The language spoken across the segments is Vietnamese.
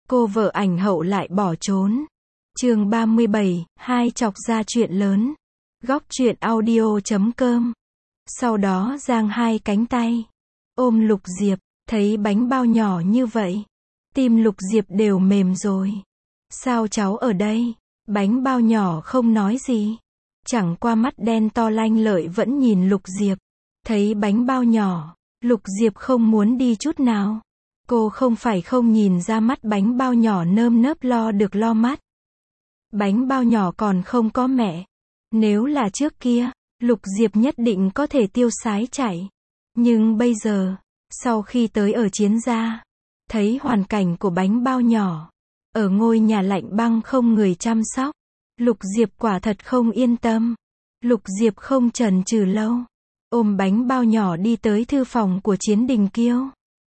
cô vợ ảnh hậu lại bỏ trốn. Chương 37, hai chọc ra chuyện lớn. Góc truyện audio.com. Sau đó giang hai cánh tay, ôm Lục Diệp, thấy bánh bao nhỏ như vậy, tim Lục Diệp đều mềm rồi. Sao cháu ở đây? Bánh bao nhỏ không nói gì, chẳng qua mắt đen to lanh lợi vẫn nhìn Lục Diệp. Thấy bánh bao nhỏ, Lục Diệp không muốn đi chút nào. Cô không phải không nhìn ra mắt bánh bao nhỏ nơm nớp lo được lo mắt. Bánh bao nhỏ còn không có mẹ. Nếu là trước kia, Lục Diệp nhất định có thể tiêu sái chạy. Nhưng bây giờ, sau khi tới ở Chiến gia, thấy hoàn cảnh của bánh bao nhỏ, ở ngôi nhà lạnh băng không người chăm sóc, Lục Diệp quả thật không yên tâm. Lục Diệp không chần chừ lâu, ôm bánh bao nhỏ đi tới thư phòng của Chiến Đình Kiêu.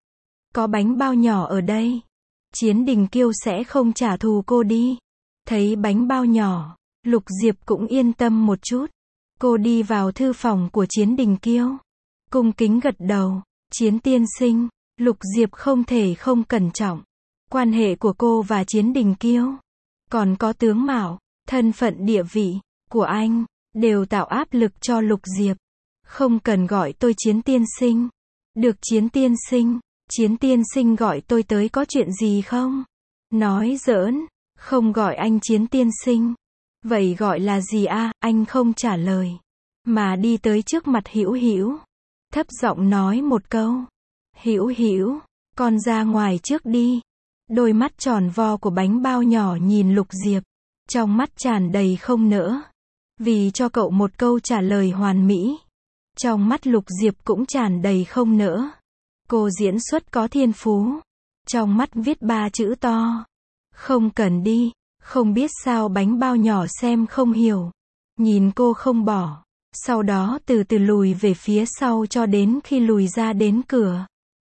Có bánh bao nhỏ ở đây, Chiến Đình Kiêu sẽ không trả thù cô đi. Thấy bánh bao nhỏ, Lục Diệp cũng yên tâm một chút. Cô đi vào thư phòng của Chiến Đình Kiêu, cung kính gật đầu. Chiến tiên sinh. Lục Diệp không thể không cẩn trọng. Quan hệ của cô và Chiến Đình Kiêu, còn có tướng mạo, thân phận địa vị của anh, đều tạo áp lực cho Lục Diệp. Không cần gọi tôi Chiến tiên sinh. Được Chiến tiên sinh. Chiến tiên sinh gọi tôi tới có chuyện gì không? Nói giỡn, không gọi anh Chiến tiên sinh. Vậy gọi là gì a? Anh không trả lời, mà đi tới trước mặt Hữu Hữu, thấp giọng nói một câu. Hữu Hữu, con ra ngoài trước đi. Đôi mắt tròn vo của bánh bao nhỏ nhìn Lục Diệp, trong mắt tràn đầy không nỡ. Vì cho cậu một câu trả lời hoàn mỹ. Trong mắt Lục Diệp cũng tràn đầy không nỡ. Cô diễn xuất có thiên phú. Trong mắt viết 3 chữ to. Không cần đi. Không biết sao bánh bao nhỏ xem không hiểu. Nhìn cô không bỏ. Sau đó từ từ lùi về phía sau cho đến khi lùi ra đến cửa.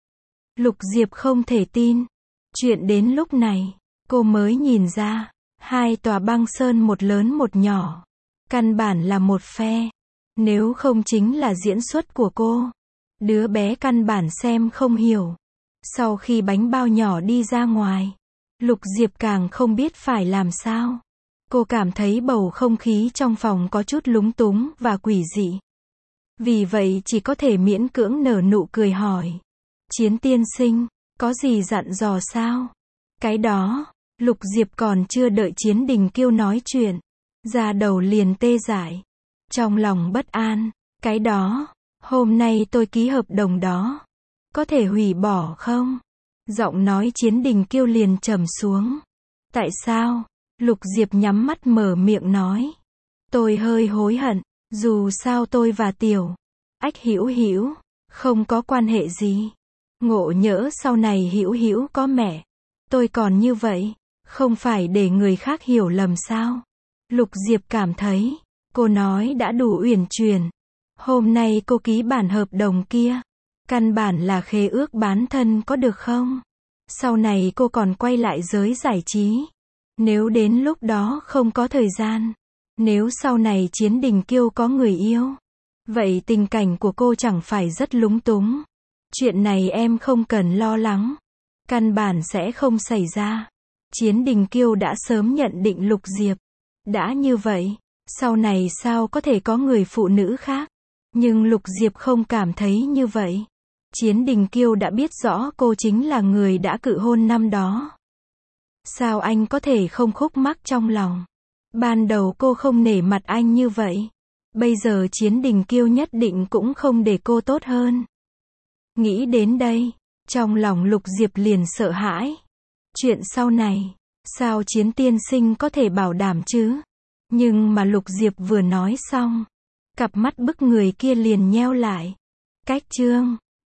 Lục Diệp không thể tin. Chuyện đến lúc này, cô mới nhìn ra. Hai tòa băng sơn một lớn một nhỏ. Căn bản là một phe. Nếu không chính là diễn xuất của cô. Đứa bé căn bản xem không hiểu. Sau khi bánh bao nhỏ đi ra ngoài, Lục Diệp càng không biết phải làm sao. Cô cảm thấy bầu không khí trong phòng có chút lúng túng và quỷ dị. Vì vậy chỉ có thể miễn cưỡng nở nụ cười hỏi. Chiến tiên sinh, có gì dặn dò sao? Cái đó, Lục Diệp còn chưa đợi Chiến Đình Kiêu nói chuyện, da đầu liền tê dại. Trong lòng bất an. Cái đó, hôm nay tôi ký hợp đồng đó, có thể hủy bỏ không? Giọng nói Chiến Đình Kiêu liền trầm xuống. Tại sao? Lục Diệp nhắm mắt mở miệng nói. Tôi hơi hối hận, dù sao tôi và Tiểu Ách Hữu Hữu không có quan hệ gì. Ngộ nhỡ sau này Hữu Hữu có mẹ, tôi còn như vậy, không phải để người khác hiểu lầm sao? Lục Diệp cảm thấy, cô nói đã đủ uyển chuyển. Hôm nay cô ký bản hợp đồng kia, căn bản là khế ước bán thân có được không? Sau này cô còn quay lại giới giải trí. Nếu đến lúc đó không có thời gian, nếu sau này Chiến Đình Kiêu có người yêu, vậy tình cảnh của cô chẳng phải rất lúng túng. Chuyện này em không cần lo lắng, căn bản sẽ không xảy ra. Chiến Đình Kiêu đã sớm nhận định Lục Diệp. Đã như vậy, sau này sao có thể có người phụ nữ khác? Nhưng Lục Diệp không cảm thấy như vậy. Chiến Đình Kiêu đã biết rõ cô chính là người đã cự hôn năm đó. Sao anh có thể không khúc mắc trong lòng? Ban đầu cô không nể mặt anh như vậy. Bây giờ Chiến Đình Kiêu nhất định cũng không để cô tốt hơn. Nghĩ đến đây, trong lòng Lục Diệp liền sợ hãi. Chuyện sau này, sao Chiến tiên sinh có thể bảo đảm chứ? Nhưng mà Lục Diệp vừa nói xong, cặp mắt bức người kia liền nheo lại. Cách chương